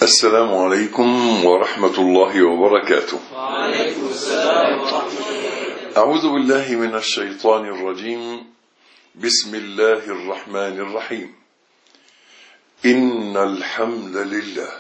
السلام عليكم ورحمة الله وبركاته. وعليكم السلام ورحمة الله. أعوذ بالله من الشيطان الرجيم. بسم الله الرحمن الرحيم. إن الحمد لله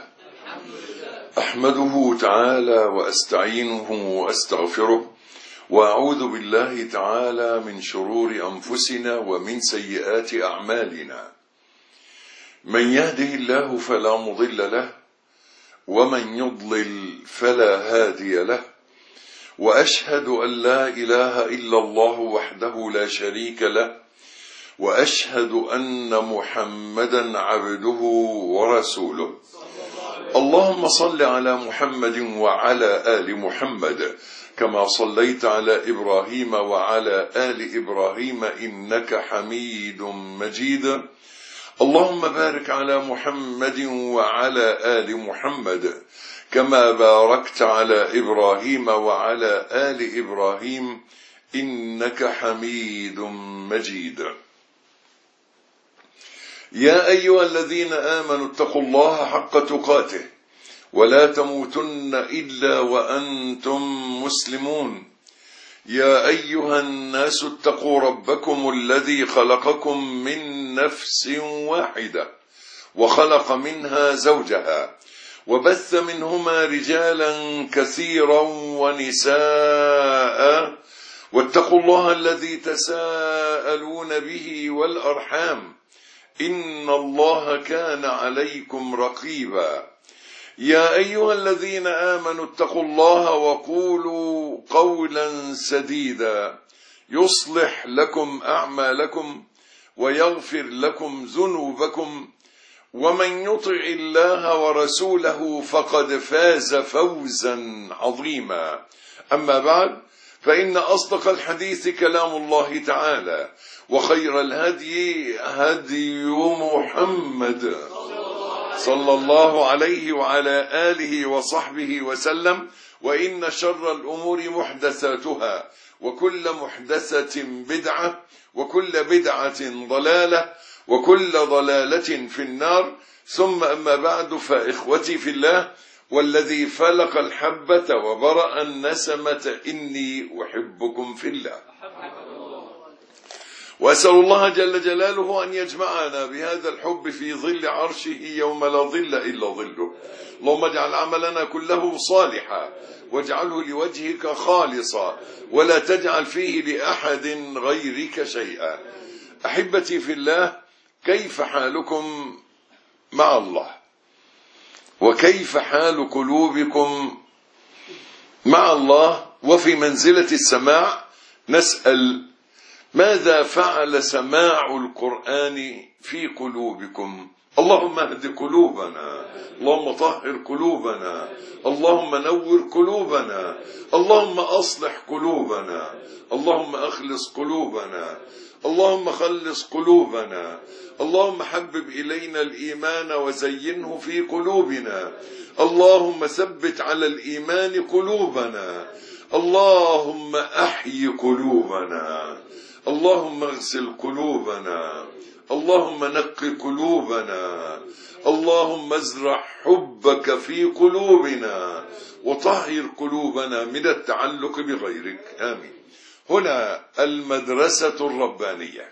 أحمده تعالى وأستعينه وأستغفره، وأعوذ بالله تعالى من شرور أنفسنا ومن سيئات أعمالنا. من يهده الله فلا مضل له، ومن يضلل فلا هادي له، وأشهد أن لا إله إلا الله وحده لا شريك له، وأشهد أن محمدا عبده ورسوله. اللهم صل على محمد وعلى آل محمد كما صليت على إبراهيم وعلى آل إبراهيم إنك حميد مجيد. اللهم بارك على محمد وعلى آل محمد كما باركت على إبراهيم وعلى آل إبراهيم إنك حميد مجيد. يا أيها الذين آمنوا اتقوا الله حق تقاته ولا تموتن إلا وأنتم مسلمون. يا أيها الناس اتقوا ربكم الذي خلقكم من نفس واحدة وخلق منها زوجها وبث منهما رجالا كثيرا ونساء، واتقوا الله الذي تساءلون به والأرحام إن الله كان عليكم رقيبا. يا أيها الذين آمنوا اتقوا الله وقولوا قولا سديدا يصلح لكم أعمالكم ويغفر لكم ذنوبكم، ومن يطع الله ورسوله فقد فاز فوزا عظيما. أما بعد، فإن أصدق الحديث كلام الله تعالى، وخير الهدي هدي محمد صلى الله عليه وعلى آله وصحبه وسلم، وإن شر الأمور محدثاتها، وكل محدثة بدعة، وكل بدعة ضلالة، وكل ضلالة في النار. ثم أما بعد، فإخوتي في الله والذي فلق الحبة وبرأ النسمة إني أحبكم في الله، وأسأل الله جل جلاله أن يجمعنا بهذا الحب في ظل عرشه يوم لا ظل إلا ظله. اللهم اجعل عملنا كله صالحا، واجعله لوجهك خالصا، ولا تجعل فيه لأحد غيرك شيئا. أحبتي في الله، كيف حالكم مع الله؟ وكيف حال قلوبكم مع الله؟ وفي منزلة السماع نسأل: ماذا فعل سماع القرآن في قلوبكم؟ اللهم اهد قلوبنا، اللهم طهر قلوبنا، اللهم نور قلوبنا، اللهم أصلح قلوبنا، اللهم أخلص قلوبنا، اللهم خلص قلوبنا، اللهم حبب إلينا الإيمان وزينه في قلوبنا، اللهم ثبت على الإيمان قلوبنا، اللهم أحيي قلوبنا، اللهم اغسل قلوبنا، اللهم نق قلوبنا، اللهم ازرع حبك في قلوبنا، وطهر قلوبنا من التعلق بغيرك. آمين. هنا المدرسة الربانية،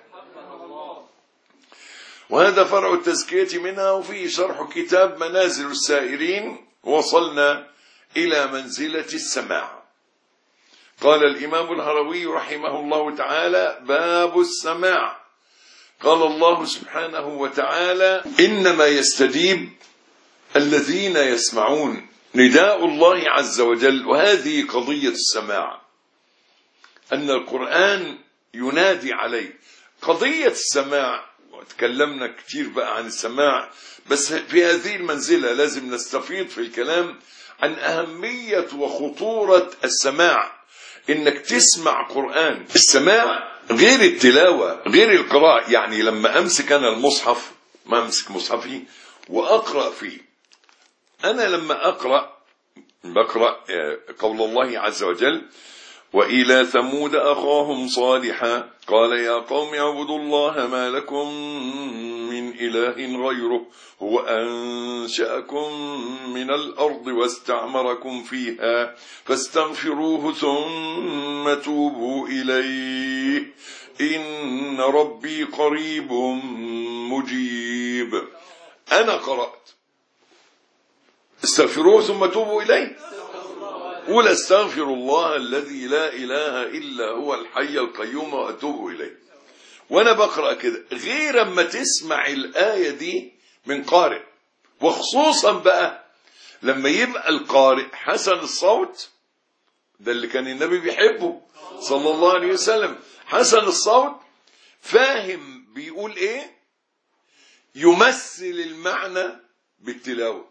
وهذا فرع التزكية منها، وفيه شرح كتاب منازل السائرين. وصلنا إلى منزلة السماع. قال الإمام الهروي رحمه الله تعالى: باب السماع. قال الله سبحانه وتعالى: إنما يستجيب الذين يسمعون. نداء الله عز وجل. وهذه قضية السماع، أن القرآن ينادي عليه. قضية السماع، وتكلمنا كتير بقى عن السماع، بس في هذه المنزلة لازم نستفيض في الكلام عن أهمية وخطورة السماع. إنك تسمع قرآن. السماع غير التلاوة، غير القراءة. يعني لما أمسك أنا المصحف، ما أمسك مصحفي وأقرأ فيه، أنا لما بقرأ قول الله عز وجل: وإلى ثمود أخاهم صالحا قال يا قوم اعبدوا الله ما لكم من إله غيره هو أنشأكم من الأرض واستعمركم فيها فاستغفروه ثم توبوا إليه إن ربي قريب مجيب. أنا قرأت استغفروه ثم توبوا إليه، قول استغفر الله الذي لا إله إلا هو الحي القيوم وأتوب إليه. وأنا بقرأ كده غير أما تسمع الآية دي من قارئ، وخصوصا بقى لما يبقى القارئ حسن الصوت، ده اللي كان النبي بيحبه صلى الله عليه وسلم، حسن الصوت فاهم بيقول ايه، يمثل المعنى بالتلاوة.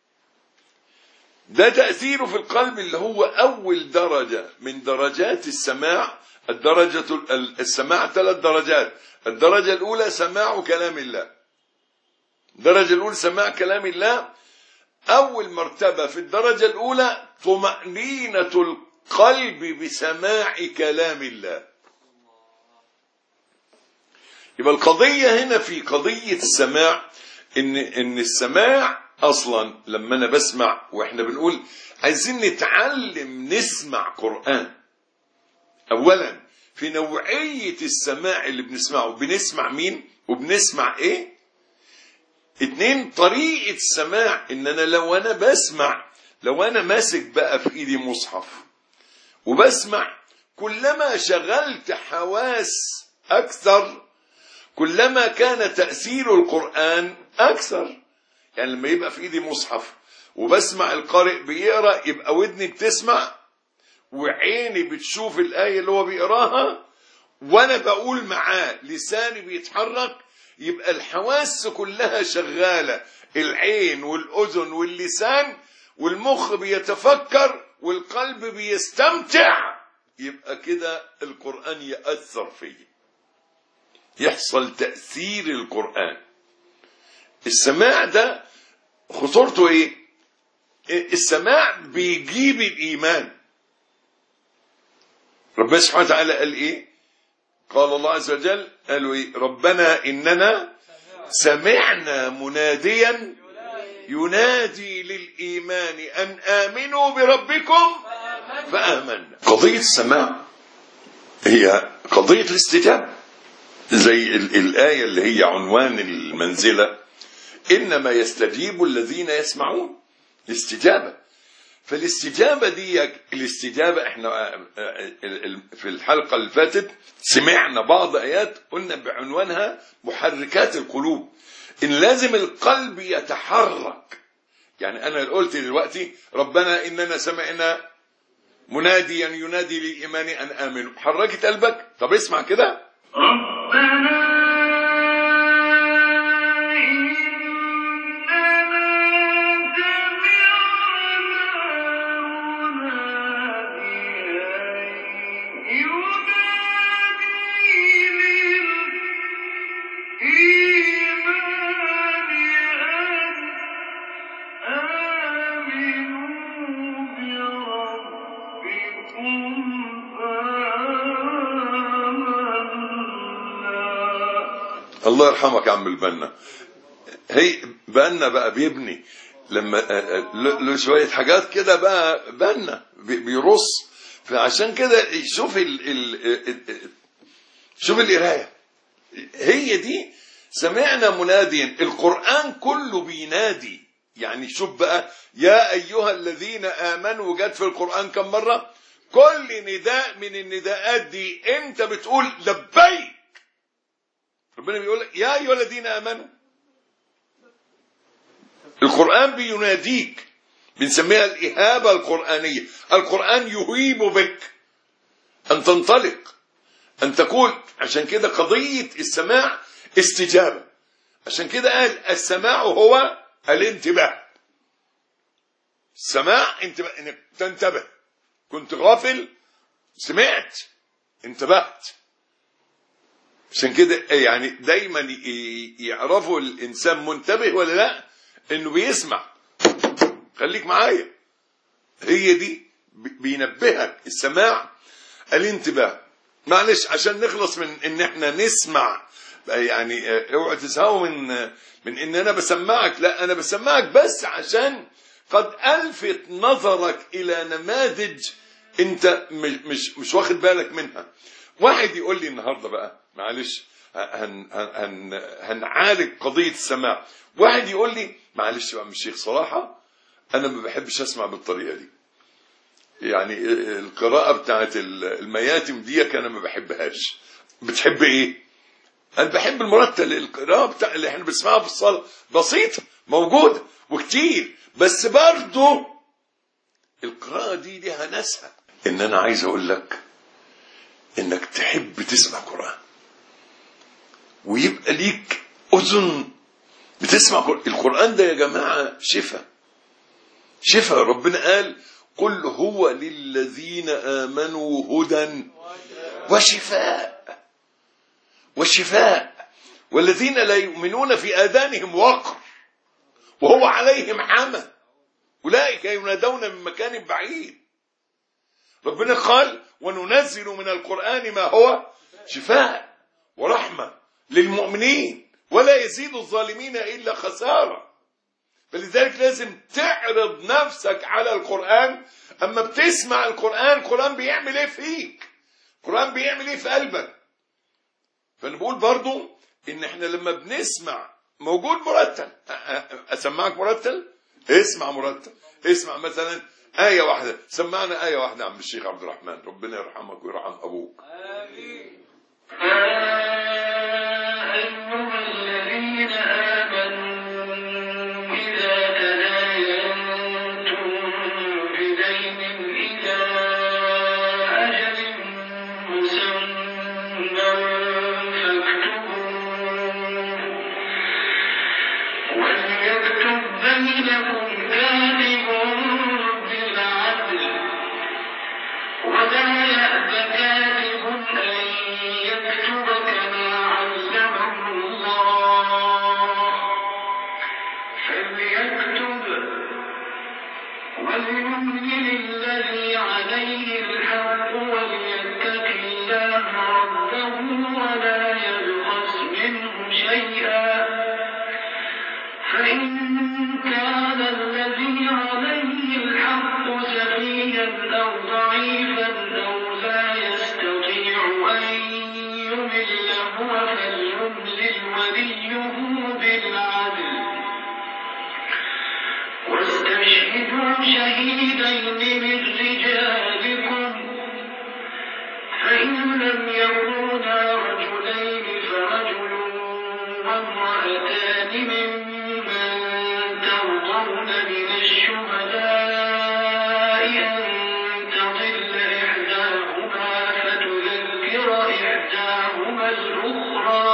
ده تأثيره في القلب اللي هو أول درجة من درجات السماع. السماع 3 درجات. الدرجة الأولى سماع كلام الله، الدرجة الأولى سماع كلام الله. أول مرتبة في الدرجة الأولى طمأنينة القلب بسماع كلام الله. يبقى القضية هنا في قضية السماع إن السماع أصلا لما أنا بسمع، وإحنا بنقول عايزين نتعلم نسمع قرآن. أولا في نوعية السماع اللي بنسمعه، بنسمع مين وبنسمع إيه. 2 طريقة السماع، إن أنا لو أنا بسمع، لو أنا ماسك بقى في إيدي مصحف وبسمع، كلما شغلت حواس أكثر كلما كان تأثير القرآن أكثر. يعني لما يبقى في إيدي مصحف وبسمع القارئ بيقرأ، يبقى ودني بتسمع وعيني بتشوف الآية اللي هو بيقراها، وأنا بقول معاه لساني بيتحرك، يبقى الحواس كلها شغالة، العين والأذن واللسان، والمخ بيتفكر والقلب بيستمتع. يبقى كده القرآن يأثر فيه، يحصل تأثير القرآن. السماع ده خطورته ايه؟ السماع بيجيب الإيمان. ربنا سبحانه وتعالى قال ايه؟ قال الله عز وجل، قالوا ايه؟ ربنا إننا سمعنا مناديا ينادي للإيمان أن آمنوا بربكم فآمنا. قضية السماع هي قضية الاستجابة، زي الآية اللي هي عنوان المنزلة، إنما يستجيب الذين يسمعون. الاستجابة، فالاستجابة دي، الاستجابة احنا في الحلقة اللي فاتت سمعنا بعض آيات قلنا بعنوانها محركات القلوب، إن لازم القلب يتحرك. يعني أنا قلت دلوقتي ربنا إننا سمعنا مناديا ينادي للإيمان أن آمنوا، حركت قلبك؟ طب اسمع كده، الله يرحمك يا عم البنا. هي بنا بقى بيبني لما له شوية حاجات كده بقى بنا بيرص، فعشان كده شوف القراية هي دي. سمعنا مناديا، القرآن كله بينادي. يعني شوف بقى، يا أيها الذين آمنوا جت في القرآن كم مرة؟ كل نداء من النداءات دي انت بتقول لبيك. ربنا بيقول لك يا أيها الذين آمنوا. القرآن بيناديك، بنسميها الإهابة القرآنية. القرآن يهيب بك أن تنطلق، أن تقول. عشان كده قضية السماع استجابة. عشان كده قال السماع هو الانتباه. السماع انتباه، انك تنتبه. كنت غافل، سمعت، انتبهت. عشان كده يعني دايما يعرفوا الإنسان منتبه ولا لا، إنه بيسمع. خليك معايا، هي دي بينبهك. السماع الانتباه. معلش عشان نخلص من ان احنا نسمع، يعني اوعى تزهقوا من ان انا بسمعك، لا انا بسمعك بس عشان قد الفت نظرك الى نماذج انت مش واخد بالك منها. واحد يقول لي النهارده بقى معلش هنعالج قضيه السماع. واحد يقول لي معلش بقى الشيخ صراحه انا ما بحبش اسمع بالطريقه دي، يعني القراءه بتاعت المياتم دي انا ما بحبهاش. بتحب ايه؟ انا بحب المرتل. القراءه بتاع اللي احنا بنسمعها في الصلاه بسيطه موجوده وكتير، بس برضه القراءه دي ليها ناسها. ان انا عايز اقول لك انك تحب تسمع قرآن ويبقى ليك اذن بتسمع القرآن ده. يا جماعه شفاء. ربنا قال قل هو للذين آمنوا هدى وشفاء والذين لا يؤمنون في آذانهم وقر وهو عليهم حمى أولئك ينادون من مكان بعيد. ربنا قال وننزل من القرآن ما هو شفاء ورحمة للمؤمنين ولا يزيد الظالمين إلا خسارة. فلذلك لازم تعرض نفسك على القرآن. أما بتسمع القرآن بيعمل إيه فيك؟ القرآن بيعمل إيه في قلبك؟ فأنا بقول برضو إن إحنا لما بنسمع موجود مرتل. أسمعك مرتل؟ اسمع مرتل. اسمع مثلا آية واحدة، سمعنا آية واحدة عم الشيخ عبد الرحمن، ربنا يرحمك ويرحم أبوك. آمين. أيها الذين آمنوا إذا تداينتم بدين إلى أجل مسمى فاكتبوه وليكتب بينكم كاتب بالعدل ولا يأب كاتب أن يكتب كما علمه الله فليكتب وليملل الذي عليه الحق وليتق الله ربه ولا يبخس منه شيئا فإن كان الذي عليه الحق سفيها أو ضعيفا أو لا يستطيع أن يمل هو فليملل وليه بالعدل واستشهدوا شهيدين من رجالكم فإن لم يكونا رجلين فرجل وامرأتان ممن ترضون من الشهداء أن تضل إحداهما فتذكر إحداهما الأخرى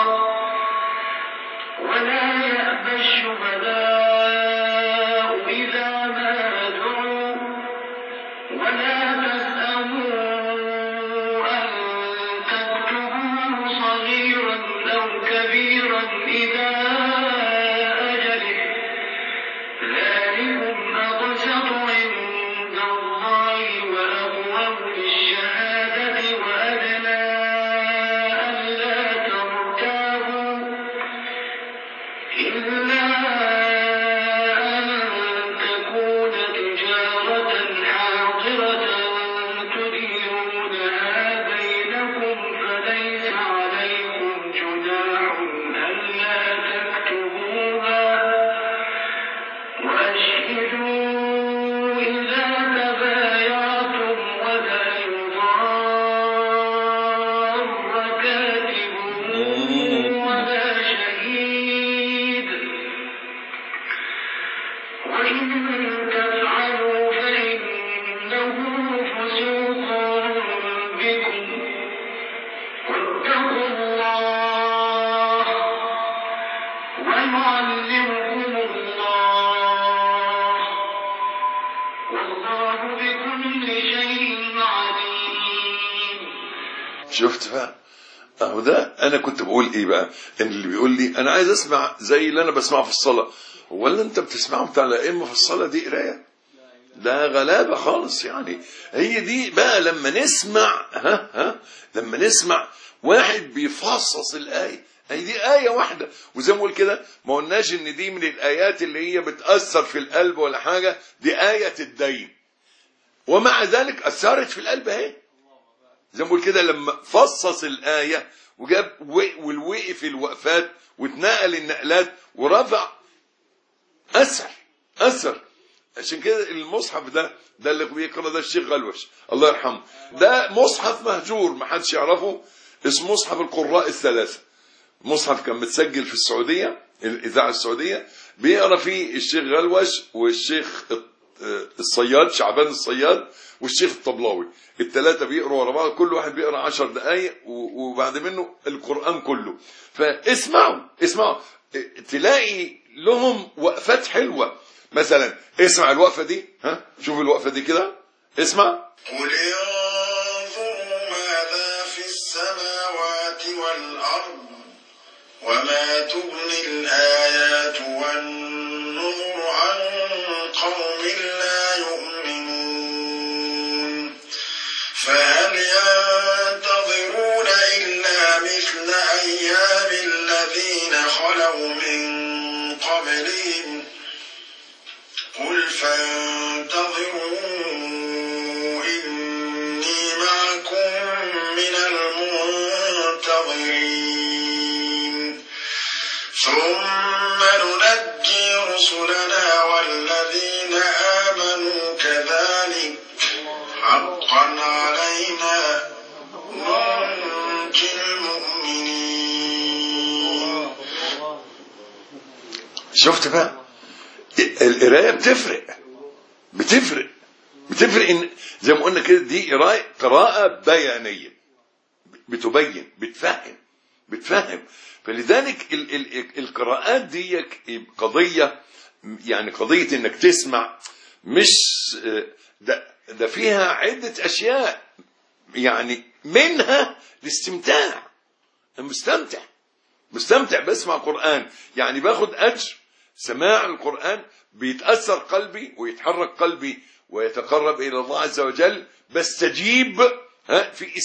ولا يأبى الشهداء إذا ما دعوا ولا تسأموا أن تكتبوه صغيرا أو كبيرا إذا أجله ذلكم أقسط عند الله وأقوم للشهادة وأدنى ألا ترتابوا إلا أن تكون تجارة حاضرة تديرونها بينكم فليس عليكم جناح ألا تكتبوها وأشهدوا إذا تبايعتم ولا يضار كاتب ولا شهيد وإن تفعلوا فإنه فسوق بكم واتقوا الله ويعلمكم الله والله بكل شيء عليم. شفت بقى؟ اهو ده انا كنت بقول ايه بقى؟ ان اللي بيقول لي انا عايز اسمع زي اللي انا بسمعه في الصلاه، ولا انت بتسمعه بتاع الائمه في الصلاه دي قرايه؟ ده غلابة خالص يعني. هي دي بقى لما نسمع لما نسمع واحد بيفصص الآية، هي دي آية واحدة، وزي ما بقول كده ما قلناش ان دي من الآيات اللي هي بتأثر في القلب ولا حاجة، دي آية الدين، ومع ذلك أثرت في القلب اهي. زي ما بقول كده لما فصص الآية وجاب والوقف الوقفات واتنقل النقلات ورفع، أثر. عشان كده المصحف ده اللي بيقرأ ده الشيخ غلوش الله يرحمه، ده مصحف مهجور ما حدش يعرفه، اسمه مصحف القراء الثلاثة. مصحف كان متسجل في السعودية، الإذاعة السعودية، بيقرأ فيه الشيخ غلوش والشيخ الصياد شعبان الصياد والشيخ الطبلاوي، الثلاثة بيقروا ورا بعض، كل واحد بيقرأ 10 دقايق وبعد منه القرآن كله. فاسمعوا تلاقي لهم وقفات حلوة. مثلا اسمع الوقفة دي، شوف الوقفة دي كده، اسمع. قل انظروا ماذا في السماوات والأرض وما تغني الآيات والنذر عن قوم لا يؤمنون فهل ينتظرون إلا مثل أيام الذين خلوا من قبلهم قل فانتظروا إني معكم من المنتظرين ثم ننجي رسلنا والذين آمنوا كذلك حقا علينا ننجي المؤمنين. شفت بقى القرايه بتفرق ان زي ما قلنا كده دي قراءه بيانيه، بتبين بتفهم. فلذلك القراءات دي قضيه، يعني قضيه انك تسمع، مش ده فيها عده اشياء، يعني منها الاستمتاع، مستمتع بسمع قرآن، يعني باخد أجر سماع القرآن، بيتأثر قلبي ويتحرك قلبي ويتقرب إلى الله عز وجل، بستجيب في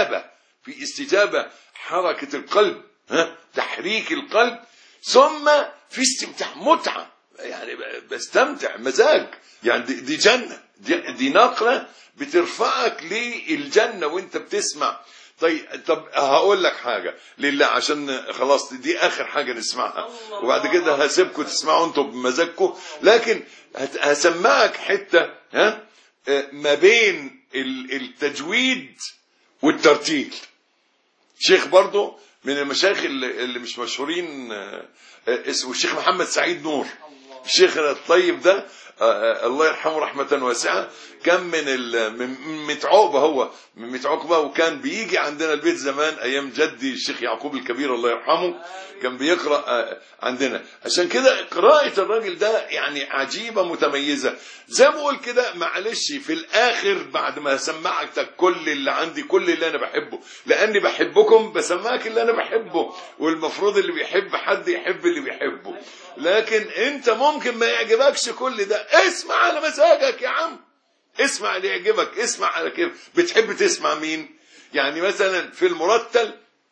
استجابة حركة القلب، تحريك القلب، ثم في استمتاع متعة، يعني بستمتع مزاج، يعني دي جنة، دي نقلة بترفعك للجنة وانت بتسمع. طب هقول لك حاجة لله، عشان خلاص دي آخر حاجة نسمعها، وبعد كده هسيبكم تسمعوا انتم بمزاجكم، لكن هسمعك حتة ما بين التجويد والترتيل. شيخ برضو من المشايخ اللي مش مشهورين، اسمه الشيخ محمد سعيد نور، الشيخ الطيب ده الله يرحمه رحمة واسعة، كان من متعوبة، هو من متعوبة، وكان بيجي عندنا البيت زمان أيام جدي الشيخ يعقوب الكبير الله يرحمه، كان بيقرأ عندنا. عشان كده قراءة الراجل ده يعني عجيبة متميزة. زي ما أقول كده معلش في الآخر بعد ما سمعتك كل اللي عندي، كل اللي أنا بحبه، لأني بحبكم بسمعك اللي أنا بحبه، والمفروض اللي بيحب حد يحب اللي بيحبه، لكن أنت ممكن ما يعجبكش كل ده، اسمع على مزاجك يا عم، اسمع اللي يعجبك، اسمع على كيف بتحب تسمع مين. يعني مثلا في المرتل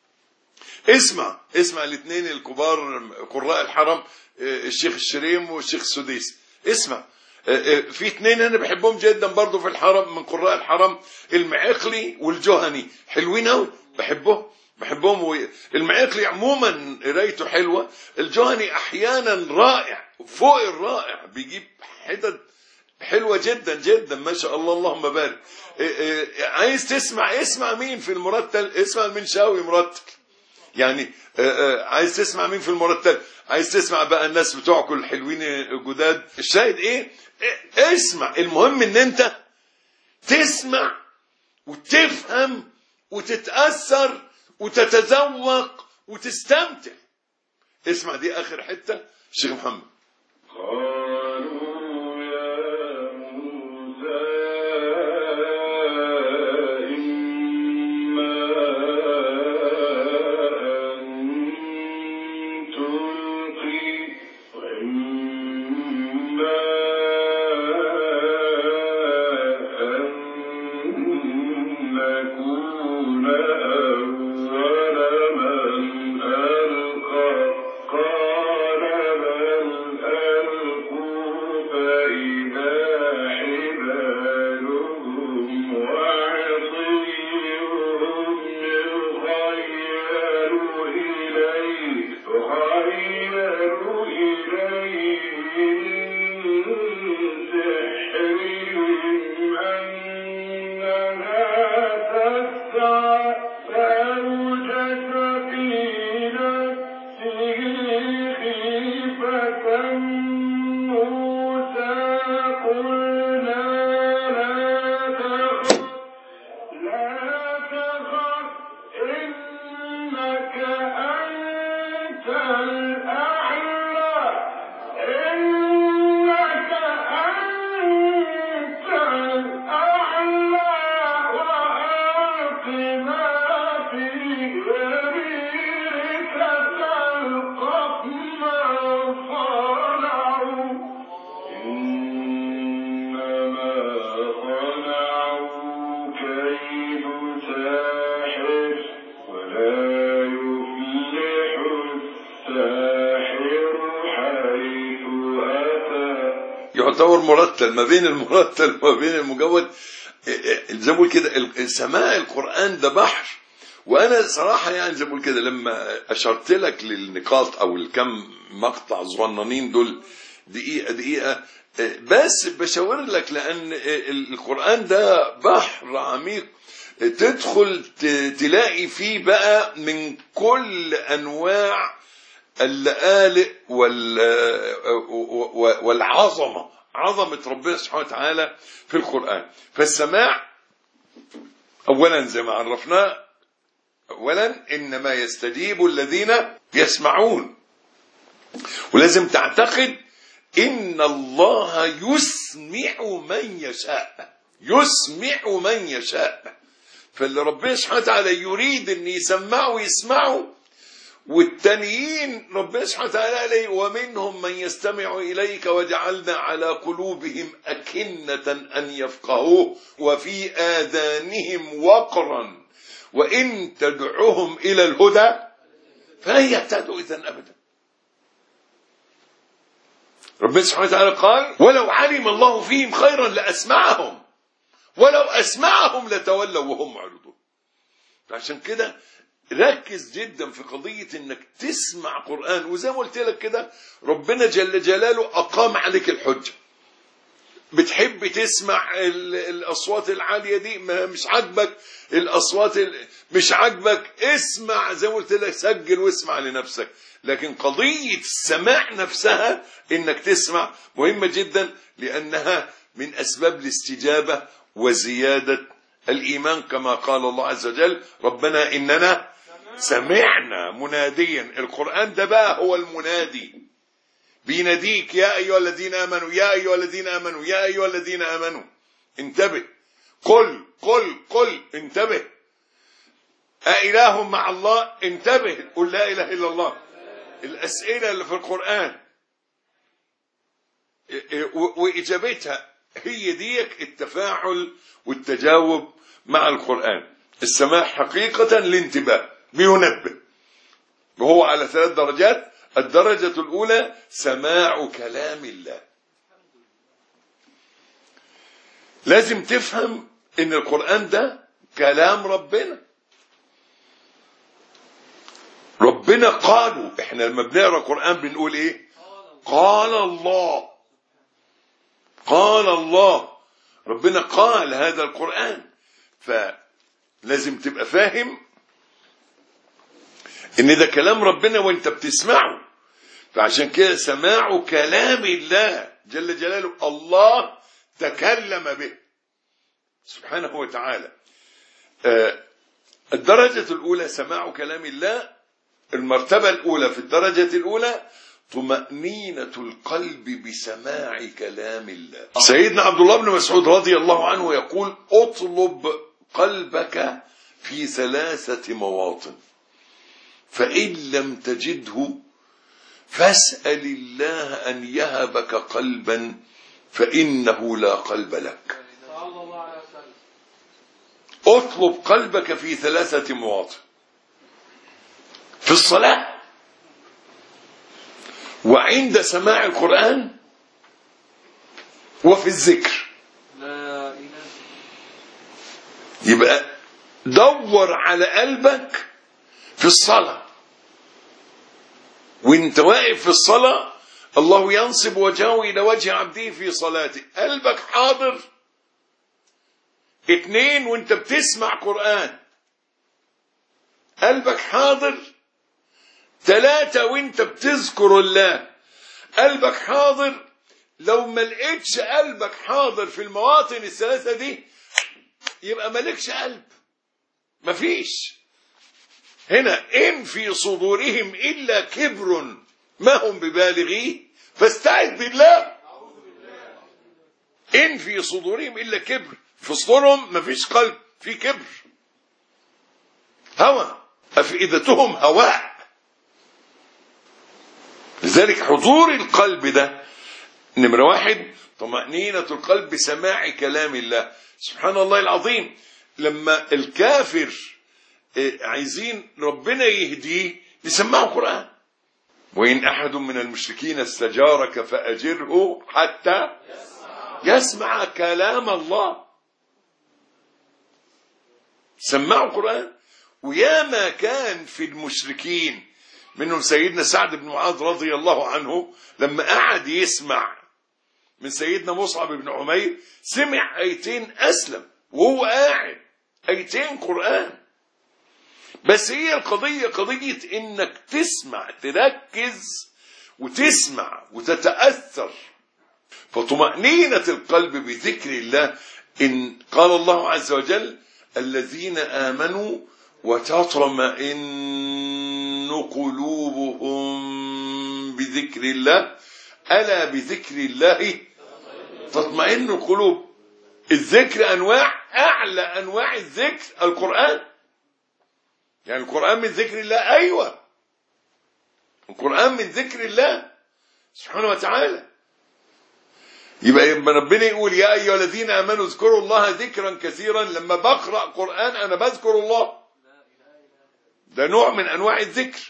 اسمع الاثنين الكبار قراء الحرم، الشيخ الشريم والشيخ السديس، اسمع. في اثنين انا بحبهم جدا برضو في الحرم من قراء الحرم، المعقلي والجهني، حلوين قوي، بحبهم. المعقلي عموما قرايته حلوه، الجهني احيانا رائع فوق الرائع، بيجيب حتت حلوة جدا جدا ما شاء الله اللهم بارك. عايز اسمع مين في المرتل؟ اسمع المنشاوي مرتل. يعني عايز تسمع مين في المرتل؟ عايز تسمع بقى الناس بتوعكم الحلوين الجداد، الشاهد ايه؟ اسمع، المهم ان انت تسمع وتفهم وتتأثر وتتذوق وتستمتع. اسمع دي اخر حتة الشيخ محمد. يعتبر مرتل ما بين المرتل وما بين المجود. زي ما بقول كده سماع القرآن ده بحر. وانا صراحة يعني زي ما بقول كده لما اشرت لك للنقاط او الكم مقطع صغننين دول دقيقة بس بشاور لك لان القرآن ده بحر عميق تدخل تلاقي فيه بقى من كل انواع اللآلئ والعظمة، عظمة ربنا سبحانه وتعالى في القرآن. فالسماع أولا زي ما عرفنا، أولا إنما يستجيب الذين يسمعون، ولازم تعتقد إن الله يسمع من يشاء، يسمع من يشاء. فاللي ربنا سبحانه وتعالى يريد أن يسمعه يسمعه، والتانيين ربنا سبحانه وتعالى عليه ومنهم من يستمع إليك وجعلنا على قلوبهم أكنة أن يفقهوه وفي آذانهم وقرا وإن تدعوهم إلى الهدى فلن يهتدوا إذن أبدا. ربنا سبحانه وتعالى قال ولو علم الله فيهم خيرا لأسمعهم ولو أسمعهم لتولوا وهم معرضون. فعشان كده ركز جدا في قضية انك تسمع قرآن. وزي ما قلت لك كده ربنا جل جلاله اقام عليك الحجة. بتحب تسمع الاصوات العالية دي، مش عاجبك الاصوات مش عاجبك اسمع، زي ما قلت لك سجل واسمع لنفسك. لكن قضية السماع نفسها انك تسمع مهمة جدا، لانها من اسباب الاستجابة وزيادة الإيمان، كما قال الله عز وجل ربنا إننا سمعنا مناديا. القرآن ده بقى هو المنادي، بيناديك يا أيها الذين آمنوا يا أيها الذين آمنوا يا أيها الذين آمنوا انتبه، قل انتبه، أإله مع الله انتبه، قل لا إله إلا الله. الأسئلة اللي في القرآن وإجابتها هي ديك التفاعل والتجاوب مع القرآن. السماع حقيقة الانتباه بينبه، وهو على 3 درجات. الدرجة الأولى سماع كلام الله. لازم تفهم ان القرآن ده كلام ربنا قالوا. احنا لما بنقرأ القرآن بنقول ايه؟ قال الله، قال الله. ربنا قال هذا القرآن. فلازم تبقى فاهم ان ده كلام ربنا وانت بتسمعه. فعشان كده سماع كلام الله جل جلاله، الله تكلم به سبحانه وتعالى. الدرجة الأولى سماع كلام الله. المرتبة الأولى في الدرجة الأولى طمأنينة القلب بسماع كلام الله. سيدنا عبد الله بن مسعود رضي الله عنه يقول اطلب قلبك في 3 مواطن، فإن لم تجده فاسأل الله أن يهبك قلبا فإنه لا قلب لك. اطلب قلبك في 3 مواطن: في الصلاة، وعند سماع القرآن، وفي الذكر. يبقى دور على قلبك في الصلاة. وانت واقف في الصلاة الله ينصب وجهه إلى وجه عبده في صلاته، قلبك حاضر. 2 وانت بتسمع قرآن قلبك حاضر. 3 وانت بتذكر الله قلبك حاضر. لو ما لقيتش قلبك حاضر في المواطن الثلاثة دي يبقى مالكش قلب. مفيش. هنا إن في صدورهم إلا كبر ما هم ببالغيه فاستعذ بالله. إن في صدورهم إلا كبر، في صدورهم مفيش قلب، في كبر، هوى، أفئدتهم هواء. لذلك حضور القلب ده نمرة واحد، طمأنينة القلب بسماع كلام الله. سبحان الله العظيم، لما الكافر عايزين ربنا يهديه يسمعوا قرآن. وإن أحد من المشركين استجارك فأجره حتى يسمع كلام الله. سمعوا قرآن. وياما كان في المشركين منهم سيدنا سعد بن معاذ رضي الله عنه، لما قعد يسمع من سيدنا مصعب بن عمير سمع آيتين أسلم وهو قاعد، آيتين قرآن. بس هي القضية قضية إنك تسمع، تركز وتسمع وتتأثر. فطمأنينة القلب بذكر الله، إن قال الله عز وجل الذين آمنوا وتطمئن قلوبهم بذكر الله ألا بذكر الله تطمئن القلوب. الذكر أنواع، أعلى أنواع الذكر القرآن. يعني القرآن من ذكر الله، أيوة القرآن من ذكر الله سبحانه وتعالى. يبقى ربنا يقول يا أيها الذين آمنوا اذكروا الله ذكرا كثيرا. لما بقرأ قرآن أنا بذكر الله، ده نوع من أنواع الذكر.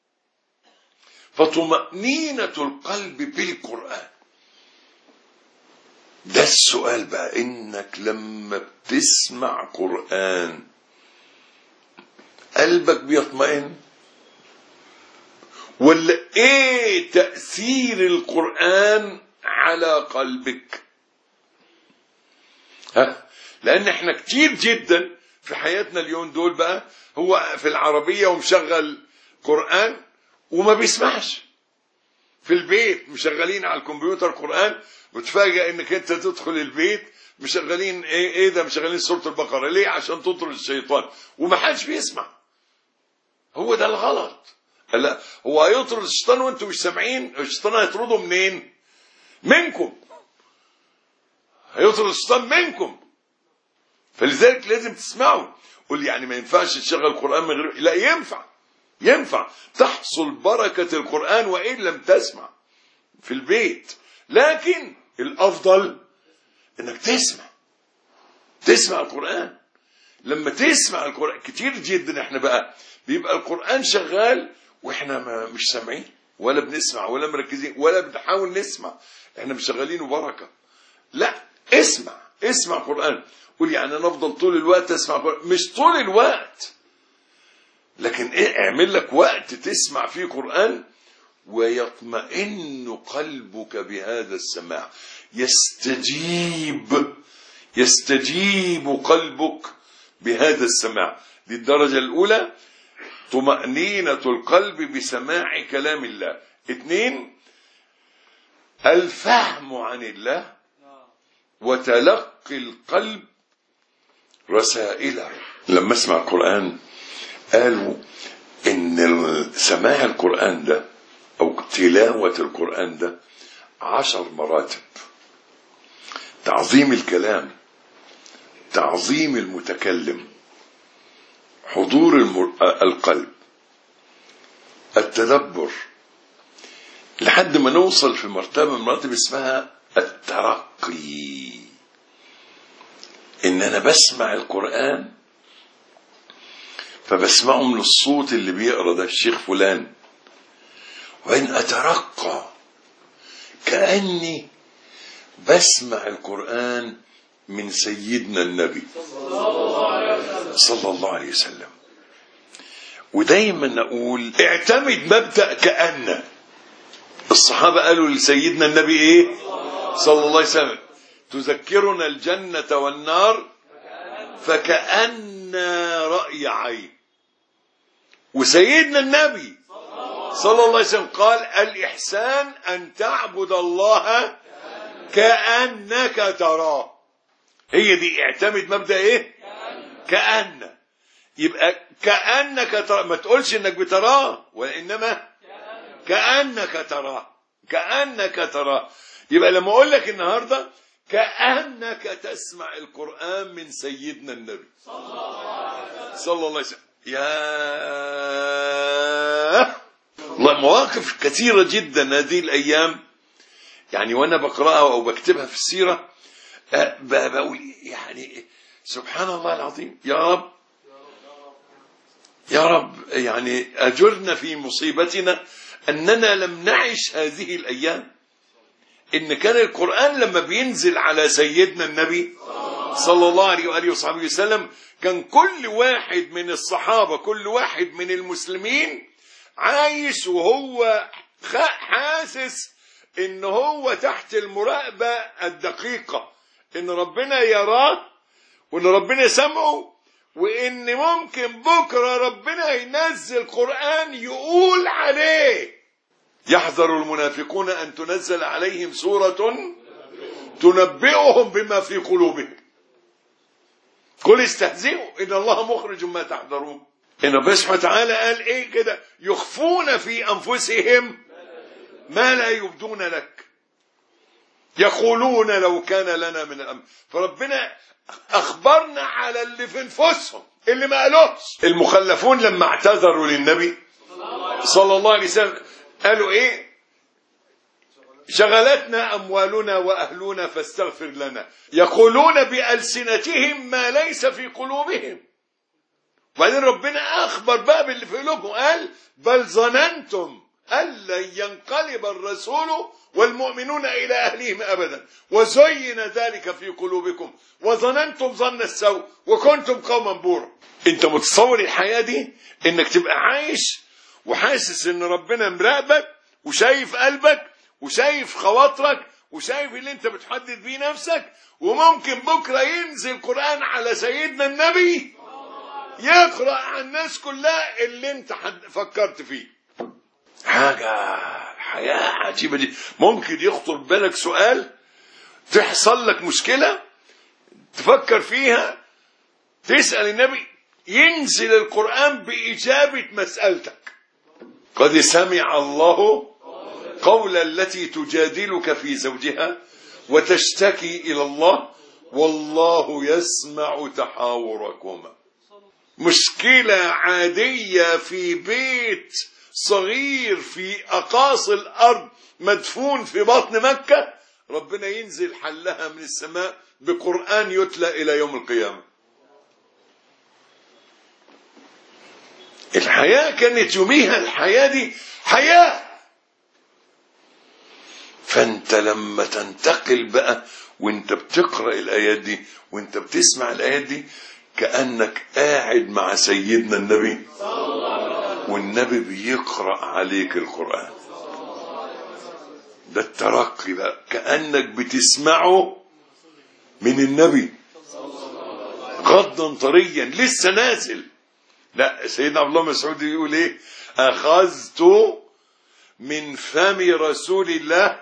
فطمأنينة القلب بالقرآن ده السؤال بقى، إنك لما بتسمع قرآن قلبك بيطمئن ولا ايه تأثير القرآن على قلبك؟ لأن احنا كتير جدا في حياتنا اليوم دول بقى هو في العربية ومشغل قرآن وما بيسمعش. في البيت مشغلين على الكمبيوتر قرآن وتفاجأ انك انت تدخل البيت مشغلين ايه ده، مشغلين سورة البقرة. ليه؟ عشان تطرد الشيطان وما حدش بيسمع. هو ده الغلط. لا، هو هيطرد الشيطان وانتم مش سامعين. الشيطان هيطرده منين؟ منكم. هيطرد الشيطان منكم. فلذلك لازم تسمعوا. قول يعني ما ينفعش تشغل القرآن من غير؟ لا، ينفع تحصل بركة القرآن وإن لم تسمع في البيت. لكن الأفضل إنك تسمع القرآن. لما تسمع القرآن كتير جدا احنا بقى بيبقى القرآن شغال واحنا مش سامعين ولا بنسمع ولا مركزين ولا بنحاول نسمع، احنا مش شغالين بركة. لا، اسمع قرآن. قول يعني انا افضل طول الوقت اسمع قرآن؟ مش طول الوقت، لكن اعمل لك وقت تسمع فيه قرآن ويطمئن قلبك بهذا السماع. يستجيب قلبك بهذا السماع. دي الدرجة الأولى، طمأنينة القلب بسماع كلام الله. 2 الفهم عن الله وتلقي القلب رسائله. لما اسمع القرآن قالوا إن سماع القرآن ده أو تلاوة القرآن ده 10 مراتب. تعظيم الكلام، تعظيم المتكلم، حضور القلب، التدبر، لحد ما نوصل في مرتبة من مراتب اسمها الترقي. إن أنا بسمع القرآن فبسمعه من الصوت اللي بيقرأ ده الشيخ فلان، وإن أترقى كأني بسمع القرآن من سيدنا النبي صلى الله عليه وسلم. ودايما نقول اعتمد مبدأ كأن. الصحابة قالوا لسيدنا النبي ايه صلى الله عليه وسلم؟ تذكرنا الجنة والنار فكأن رأي عين. وسيدنا النبي صلى الله عليه وسلم قال الإحسان أن تعبد الله كأنك تراه. هي دي، اعتمد مبدأ ايه؟ كأن. يبقى كأنك تراه، ما تقولش انك بتراه، وإنما كأنك تراه. كأنك تراه. يبقى لما اقول لك النهارده كأنك تسمع القرآن من سيدنا النبي صلى الله عليه وسلم، يا الله، مواقف كثيرة جدا هذه الأيام يعني، وأنا بقرأها أو بكتبها في السيرة بقول يعني سبحان الله العظيم، يا رب يا رب، يعني أجرنا في مصيبتنا أننا لم نعش هذه الأيام. إن كان القرآن لما بينزل على سيدنا النبي صلى الله عليه وآله وصحبه وسلم، كان كل واحد من الصحابة، كل واحد من المسلمين عايش وهو حاسس إن هو تحت المراقبة الدقيقة، إن ربنا يراه وإن ربنا سمعه، وإن ممكن بكرة ربنا ينزل قرآن يقول عليه. يحذر المنافقون أن تنزل عليهم سورة تنبئهم بما في قلوبهم قل استهزئوا إن الله مخرج ما تحذرون. إن ربنا سبحانه وتعالى قال إيه كده؟ يخفون في أنفسهم ما لا يبدون لك، يقولون لو كان لنا من الأمر. فربنا أخبرنا على اللي في أنفسهم، اللي ما قالوش. المخلفون لما اعتذروا للنبي صلى الله عليه وسلم قالوا إيه؟ شغلتنا أموالنا وأهلنا فاستغفر لنا. يقولون بألسنتهم ما ليس في قلوبهم. وبعدين ربنا أخبر بقى باللي في قلوبهم، قال بل ظننتم أن لن ينقلب الرسول والمؤمنون إلى أهلهم أبدا وزين ذلك في قلوبكم وظننتم ظن السوء وكنتم قوما بورا. انت متصور الحياة دي انك تبقى عايش وحاسس ان ربنا مراقبك وشايف قلبك وشايف خواطرك وشايف اللي انت بتحدد بيه نفسك، وممكن بكرة ينزل قرآن على سيدنا النبي يقرأ على الناس كلها اللي انت فكرت فيه. حياة عجيبة دي. ممكن يخطر بالك سؤال، تحصل لك مشكلة تفكر فيها، تسأل النبي، ينزل القرآن بإجابة مسألتك. قد سمع الله قول التي تجادلك في زوجها وتشتكي إلى الله والله يسمع تحاوركما. مشكلة عادية في بيت صغير في أقاصي الأرض مدفون في بطن مكة، ربنا ينزل حلها من السماء بقرآن يتلى إلى يوم القيامة. الحياة كانت يوميها، الحياة دي حياة. فأنت لما تنتقل بقى وانت بتقرأ الآيات دي وانت بتسمع الآيات دي كأنك قاعد مع سيدنا النبي والنبي بيقرأ عليك القرآن. ده الترقي بقى، كأنك بتسمعه من النبي غضا طريا لسه نازل. لا، سيدنا عبد الله مسعود يقول ايه؟ أخذت من فم رسول الله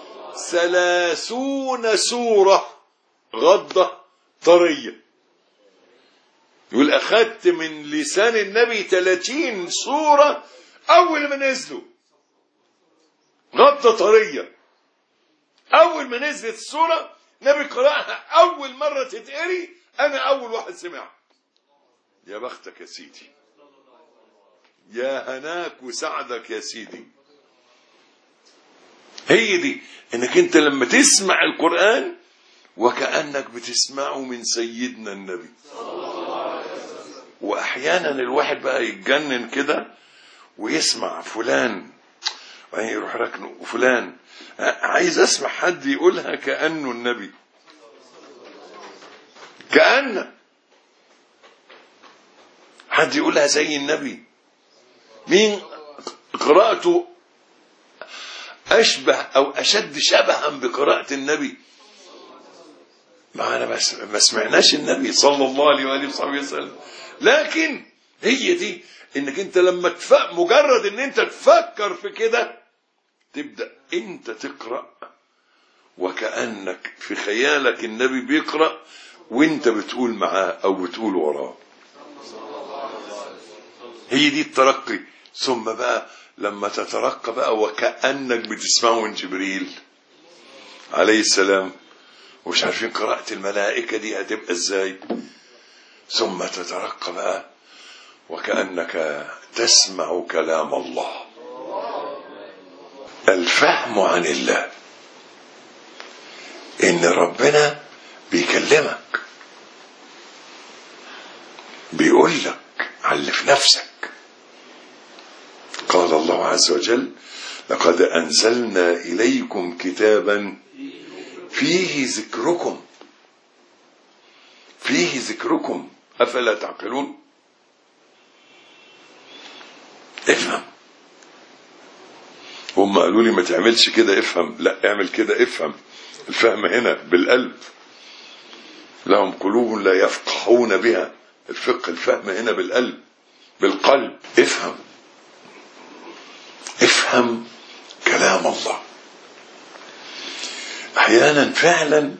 30 سورة غضة طرية. يقول أخذت من لسان النبي 30 سورة أول ما نزلوا غضة طرية. أول ما نزلت السورة نبي قرأها أول مرة تتقري، أنا أول واحد سمعها. يا بختك يا سيدي، يا هناك وسعدك يا سيدي. هي دي، انك انت لما تسمع القرآن وكأنك بتسمعه من سيدنا النبي. واحيانا الواحد بقى يتجنن كده ويسمع فلان وبعدين يروح ركنه، وفلان عايز اسمع حد يقولها كأنه النبي، كأن حد يقولها زي النبي. مين قراءته أشبه أو أشد شبها بقراءة النبي؟ معنا ما سمعناش النبي صلى الله عليه وآله وصحبه وسلم. لكن هي دي، إنك أنت لما مجرد إن أنت تفكر في كده تبدأ أنت تقرأ وكأنك في خيالك النبي بيقرأ وانت بتقول معاه او بتقول وراه. هي دي الترقي. ثم بقى لما تترقى بقى وكأنك بتسمعه من جبريل عليه السلام، ومش عارفين قراءة الملائكة دي هتبقى ازاي. ثم تترقى بقى وكأنك تسمع كلام الله. الفهم عن الله، ان ربنا بيكلمك، بيقول لك على في نفسك. قال الله عز وجل: لقد أنزلنا إليكم كتابا فيه ذكركم، فيه ذكركم أفلا تعقلون. افهم. هم قالوا لي ما تعملش كده افهم، لا اعمل كده افهم. الفهم هنا بالقلب. لهم قلوب لا يفقهون بها. الفقه الفهم هنا بالقلب، بالقلب. افهم، افهم كلام الله. احيانا فعلا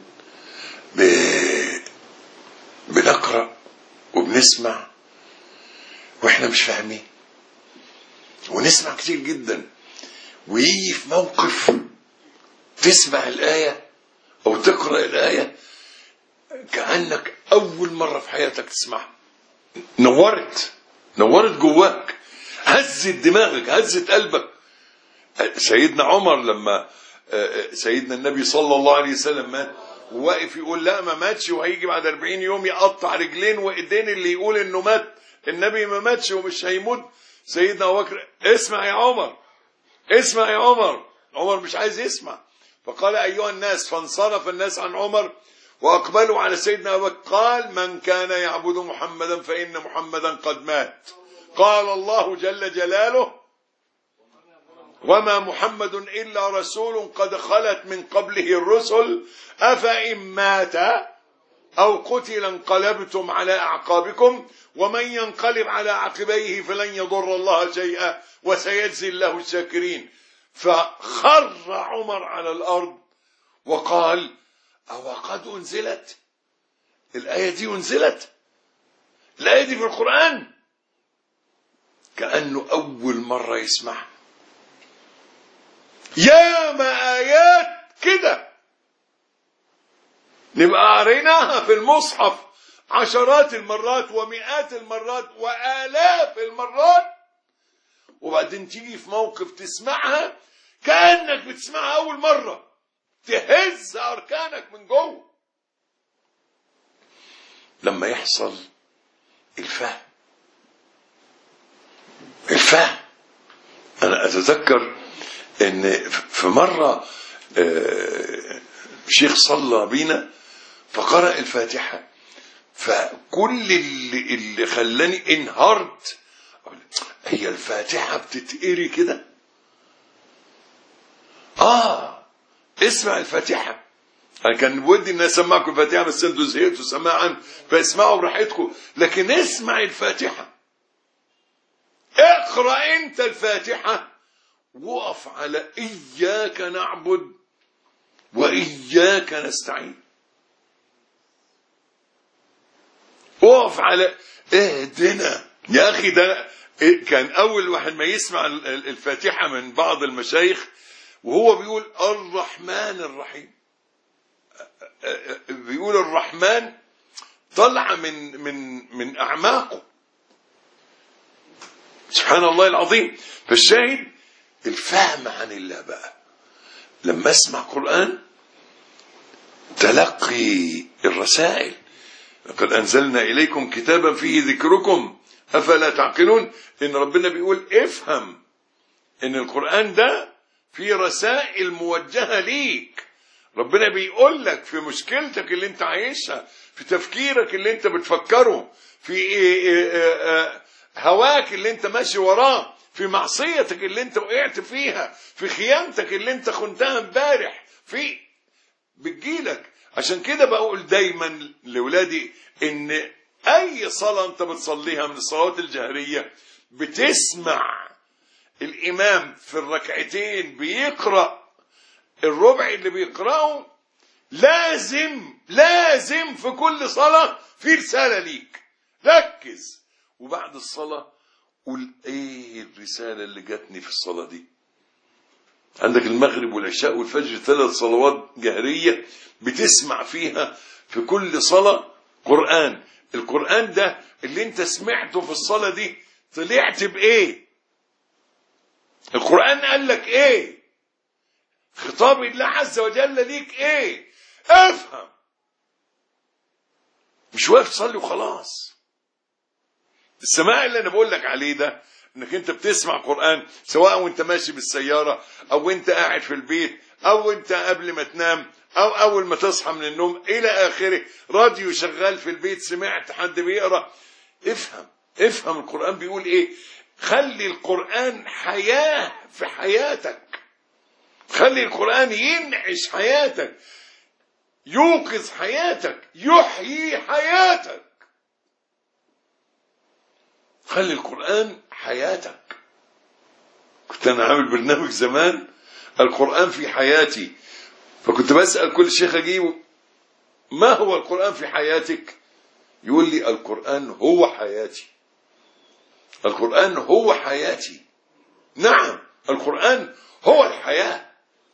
بنقرأ وبنسمع واحنا مش فاهمين، ونسمع كتير جدا، ويجي في موقف تسمع الآية او تقرأ الآية كأنك اول مرة في حياتك تسمعها. نورت جواك، هزت دماغك، هزت قلبك. سيدنا عمر لما سيدنا النبي صلى الله عليه وسلم مات، وواقف يقول لا ما ماتش، وهيجي بعد 40 يوم يقطع رجلين وايدين اللي يقول انه مات. النبي ما ماتش ومش هيموت. سيدنا ابو بكر: اسمع يا عمر، اسمع يا عمر. عمر مش عايز يسمع، فقال: ايها الناس. فانصرف الناس عن عمر واقبلوا على سيدنا ابو بكر. قال: من كان يعبد محمدا فان محمدا قد مات. قال الله جل جلاله: وما محمد إلا رسول قد خلت من قبله الرسل أفإن مات أو قتل انقلبتم على أعقابكم ومن ينقلب على عقبيه فلن يضر الله شيئا وسيجزي الله الشاكرين. فخر عمر على الأرض وقال: أو قد أنزلت الآية دي؟ أنزلت الآية دي في القرآن؟ كأنه أول مرة يسمعها. يا ما آيات كده نبقى قريناها في المصحف عشرات المرات ومئات المرات وآلاف المرات، وبعدين تيجي في موقف تسمعها كأنك بتسمعها أول مرة، تهز أركانك من جوه. لما يحصل الفهم. أنا أتذكر ان في مرة شيخ صلى بينا فقرأ الفاتحة، فكل اللي خلاني انهارت: هي الفاتحة بتتقري كده؟ اسمع الفاتحة. انا كان بودي ان اسمعكم الفاتحة بس انتوا زهقتوا سماعا، فاسمعوا براحتكم، لكن اسمع الفاتحة. اقرأ انت الفاتحة، وقف على إياك نعبد وإياك نستعين. وقف على اهدنا. يا أخي ده كان أول واحد ما يسمع الفاتحة من بعض المشايخ وهو بيقول الرحمن الرحيم، بيقول الرحمن طلع من أعماقه. سبحان الله العظيم. فالشاهد الفهم عن الله بقى. لما اسمع قرآن تلقي الرسائل: لقد أنزلنا إليكم كتابا فيه ذكركم أفلا تعقلون. إن ربنا بيقول افهم إن القرآن ده فيه رسائل موجهة ليك. ربنا بيقول لك في مشكلتك اللي انت عايشها، في تفكيرك اللي انت بتفكره، في هواك اللي انت ماشي وراه، في معصيتك اللي انت وقعت فيها، في خيانتك اللي انت خنتها امبارح، في بتجيلك. عشان كده بقول دايما لولادي ان اي صلاة انت بتصليها من الصلوات الجهرية بتسمع الامام في الركعتين بيقرأ الربع اللي بيقرأه لازم في كل صلاة في رسالة ليك، ركز. وبعد الصلاة قول ايه الرسالة اللي جاتني في الصلاة دي. عندك المغرب والعشاء والفجر 3 صلوات جهرية بتسمع فيها في كل صلاة قرآن. القرآن ده اللي انت سمعته في الصلاة دي طلعت بإيه؟ القرآن قال لك ايه؟ خطاب الله عز وجل ليك ايه؟ افهم، مش واقف تصلي وخلاص. السماع اللي انا بقول لك عليه ده انك انت بتسمع قرآن سواء وانت ماشي بالسيارة او انت قاعد في البيت او انت قبل ما تنام او اول ما تصحى من النوم الى اخره، راديو شغال في البيت، سمعت حد بيقرأ، افهم القرآن بيقول ايه. خلي القرآن حياة في حياتك، خلي القرآن ينعش حياتك، يوقظ حياتك، يحيي حياتك. خلي القرآن حياتك. كنت أنا عامل برنامج زمان القرآن في حياتي، فكنت بسأل كل شيخ أجيبه ما هو القرآن في حياتك؟ يقول لي القرآن هو حياتي. القرآن هو حياتي. نعم، القرآن هو الحياة.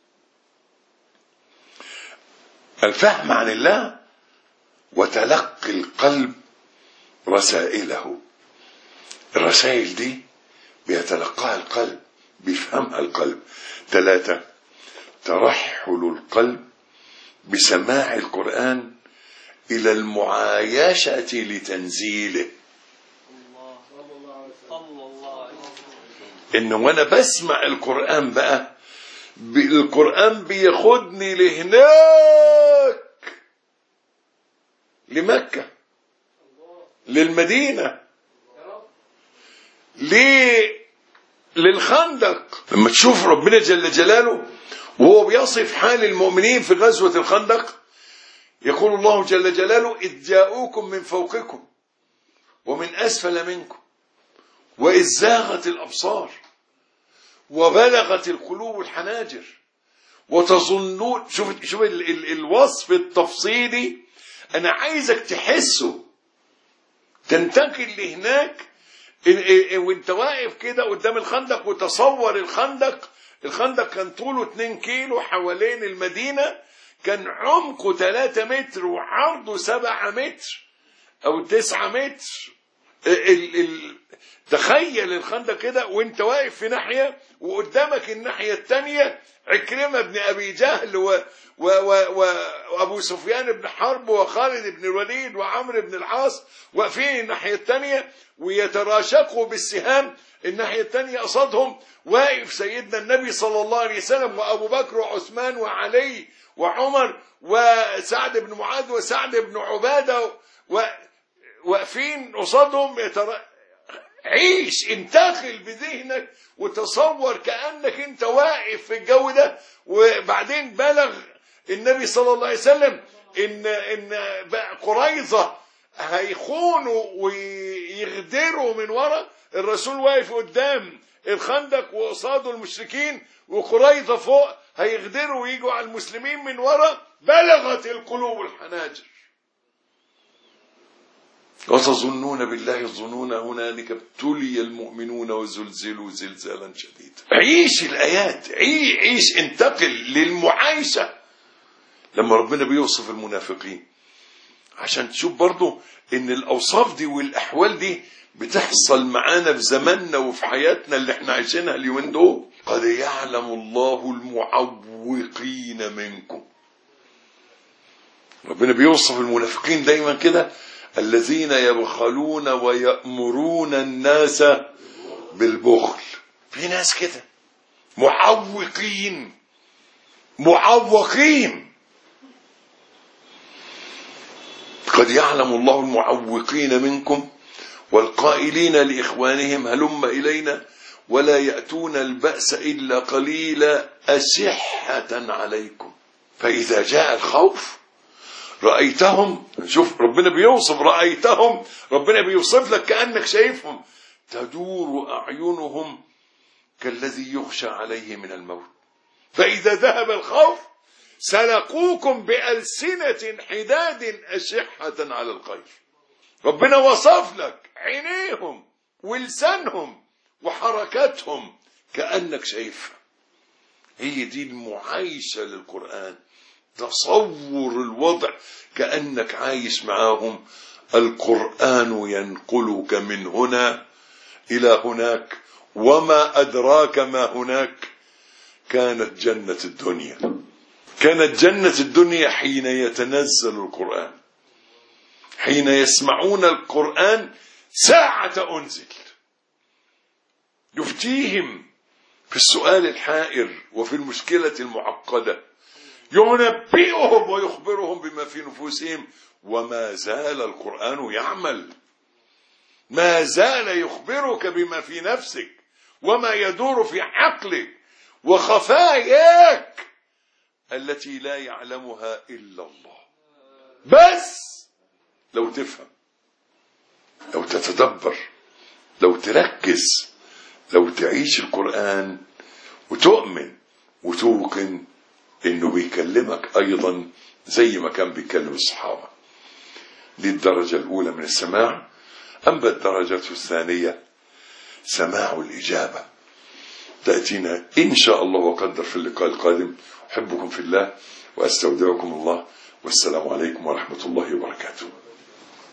الفهم عن الله وتلقي القلب رسائله. الرسائل دي بيتلقاها القلب، بيفهمها القلب. 3 ترحل القلب بسماع القرآن إلى المعايشة لتنزيله. إنه وأنا بسمع القرآن بقى القرآن بياخدني لهناك، لمكة، للمدينة، للخندق. لما تشوف ربنا جل جلاله وهو بيصف حال المؤمنين في غزوة الخندق، يقول الله جل جلاله إذ جاءوكم من فوقكم ومن أسفل منكم وإذ زاغت الأبصار وبلغت القلوب الحناجر وتظنون. شوف الوصف التفصيلي، أنا عايزك تحسه، تنتقل لهناك وانت واقف كده قدام الخندق وتصور الخندق كان طوله 2 كيلو حوالين المدينة، كان عمقه 3 متر وعرضه 7 متر او 9 متر. تخيل الخندق كده وانت واقف في ناحية وقدامك الناحية التانية عكرمة بن ابي جهل وابو سفيان بن حرب وخالد بن الوليد وعمرو بن العاص واقفين الناحية التانية ويتراشقوا بالسهام. الناحية التانية قصادهم واقف سيدنا النبي صلى الله عليه وسلم وابو بكر وعثمان وعلي وعمر وسعد بن معاذ وسعد بن عبادة واقفين قصادهم. عيش، انتقل بذهنك وتصور كأنك انت واقف في الجو ده. وبعدين بلغ النبي صلى الله عليه وسلم ان قريظة هيخونوا ويغدروا من ورا. الرسول واقف قدام الخندق وقصاده المشركين وقريظة فوق هيغدروا ويجوا على المسلمين من ورا. بلغت القلوب الحناجر وتظنون بالله الظنون هنالك ابتلي المؤمنون وزلزلوا زلزالا شديدا. عيش الآيات، عيش، انتقل للمعايشة. لما ربنا بيوصف المنافقين عشان تشوف برضو ان الأوصاف دي والأحوال دي بتحصل معانا في زماننا وفي حياتنا اللي احنا عايشينها اليومين دول. قد يعلم الله المعوقين منكم. ربنا بيوصف المنافقين دايما كده الذين يبخلون ويأمرون الناس بالبخل. في ناس كده معوقين. قد يعلم الله المعوقين منكم والقائلين لإخوانهم هلم إلينا ولا يأتون البأس إلا قليلا أشحة عليكم فإذا جاء الخوف رأيتهم. شوف ربنا بيوصف رأيتهم، ربنا بيوصف لك كأنك شايفهم. تدور أعينهم كالذي يخشى عليه من الموت فإذا ذهب الخوف سلقوكم بألسنة حداد أشحة على الخير. ربنا وصف لك عينيهم ولسانهم وحركاتهم كأنك شايفها. هي دي المعايشة للقرآن، تصور الوضع كأنك عايش معاهم. القرآن ينقلك من هنا إلى هناك، وما أدراك ما هناك. كانت جنة الدنيا، كانت جنة الدنيا حين يتنزل القرآن، حين يسمعون القرآن ساعة أنزل، يفتيهم في السؤال الحائر وفي المشكلة المعقدة، ينبئهم ويخبرهم بما في نفوسهم. وما زال القرآن يعمل، ما زال يخبرك بما في نفسك وما يدور في عقلك وخفاياك التي لا يعلمها إلا الله. بس لو تفهم، لو تتدبر، لو تركز، لو تعيش القرآن وتؤمن وتوقن إنه بيكلمك أيضا زي ما كان بيكلم الصحابة. دي الدرجة الأولى من السماع. أما الدرجة الثانية سماع الإجابة تأتينا إن شاء الله وقدر في اللقاء القادم. أحبكم في الله وأستودعكم الله، والسلام عليكم ورحمة الله وبركاته.